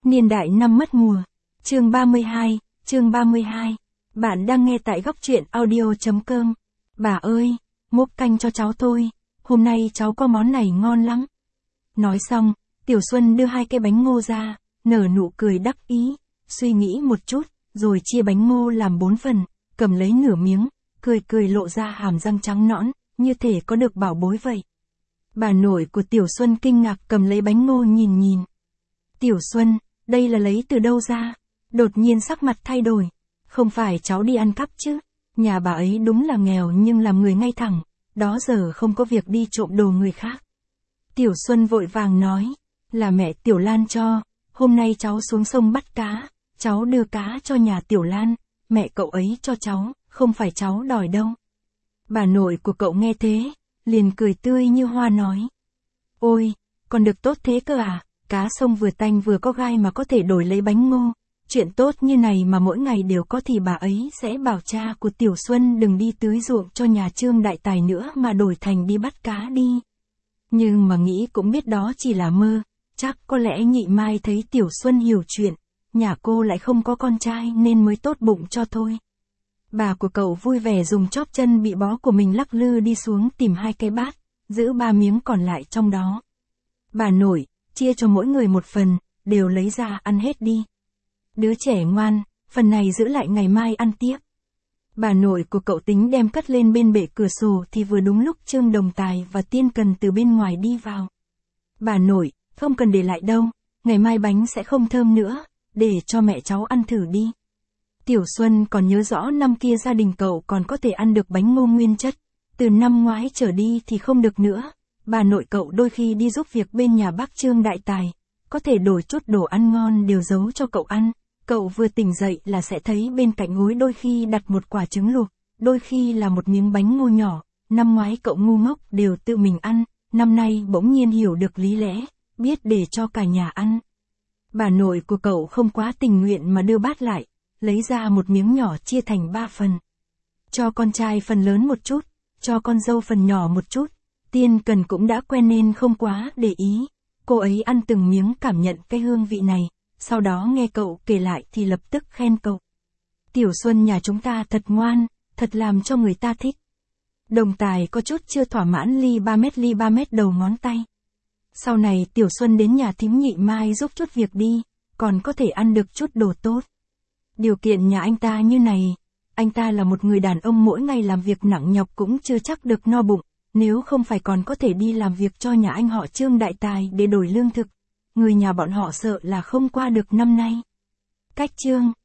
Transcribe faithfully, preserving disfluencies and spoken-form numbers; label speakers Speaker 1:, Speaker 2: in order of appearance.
Speaker 1: Niên đại năm mất mùa. Chương ba mươi hai, chương ba mươi hai. Bạn đang nghe tại góc truyện audio chấm com. Bà ơi, múc canh cho cháu tôi, hôm nay cháu có món này ngon lắm. Nói xong, Tiểu Xuân đưa hai cái bánh ngô ra, nở nụ cười đắc ý, suy nghĩ một chút, rồi chia bánh ngô làm bốn phần, cầm lấy nửa miếng, cười cười lộ ra hàm răng trắng nõn, như thể có được bảo bối vậy. Bà nội của Tiểu Xuân kinh ngạc cầm lấy bánh ngô nhìn nhìn. Tiểu Xuân, đây là lấy từ đâu ra? Đột nhiên sắc mặt thay đổi. Không phải cháu đi ăn cắp chứ? Nhà bà ấy đúng là nghèo nhưng làm người ngay thẳng, đó giờ không có việc đi trộm đồ người khác. Tiểu Xuân vội vàng nói, là mẹ Tiểu Lan cho, hôm nay cháu xuống sông bắt cá, cháu đưa cá cho nhà Tiểu Lan, mẹ cậu ấy cho cháu, không phải cháu đòi đâu. Bà nội của cậu nghe thế, liền cười tươi như hoa nói. Ôi, còn được tốt thế cơ à, cá sông vừa tanh vừa có gai mà có thể đổi lấy bánh ngô. Chuyện tốt như này mà mỗi ngày đều có thì bà ấy sẽ bảo cha của Tiểu Xuân đừng đi tưới ruộng cho nhà Trương Đại Tài nữa mà đổi thành đi bắt cá đi. Nhưng mà nghĩ cũng biết đó chỉ là mơ, chắc có lẽ nhị Mai thấy Tiểu Xuân hiểu chuyện, nhà cô lại không có con trai nên mới tốt bụng cho thôi. Bà của cậu vui vẻ dùng chóp chân bị bó của mình lắc lư đi xuống tìm hai cái bát, giữ ba miếng còn lại trong đó. Bà nội, chia cho mỗi người một phần, đều lấy ra ăn hết đi. Đứa trẻ ngoan, phần này giữ lại ngày mai ăn tiếp. Bà nội của cậu tính đem cất lên bên bệ cửa sổ thì vừa đúng lúc Trương Đồng Tài và Tiên Cần từ bên ngoài đi vào. Bà nội, không cần để lại đâu, ngày mai bánh sẽ không thơm nữa, để cho mẹ cháu ăn thử đi. Tiểu Xuân còn nhớ rõ năm kia gia đình cậu còn có thể ăn được bánh ngô nguyên chất, từ năm ngoái trở đi thì không được nữa. Bà nội cậu đôi khi đi giúp việc bên nhà bác Trương Đại Tài, có thể đổi chút đồ ăn ngon đều giấu cho cậu ăn. Cậu vừa tỉnh dậy là sẽ thấy bên cạnh gối đôi khi đặt một quả trứng luộc, đôi khi là một miếng bánh ngô nhỏ. Năm ngoái cậu ngu ngốc đều tự mình ăn, năm nay bỗng nhiên hiểu được lý lẽ, biết để cho cả nhà ăn. Bà nội của cậu không quá tình nguyện mà đưa bát lại, lấy ra một miếng nhỏ chia thành ba phần. Cho con trai phần lớn một chút, cho con dâu phần nhỏ một chút. Tiên Cần cũng đã quen nên không quá để ý. Cô ấy ăn từng miếng cảm nhận cái hương vị này, sau đó nghe cậu kể lại thì lập tức khen cậu. Tiểu Xuân nhà chúng ta thật ngoan, thật làm cho người ta thích. Đồng Tài có chút chưa thỏa mãn ly ba mét ly ba mét đầu ngón tay. Sau này Tiểu Xuân đến nhà thím nhị Mai giúp chút việc đi, còn có thể ăn được chút đồ tốt. Điều kiện nhà anh ta như này, anh ta là một người đàn ông mỗi ngày làm việc nặng nhọc cũng chưa chắc được no bụng. Nếu không phải còn có thể đi làm việc cho nhà anh họ Trương Đại Tài để đổi lương thực, người nhà bọn họ sợ là không qua được năm nay. Cách Trương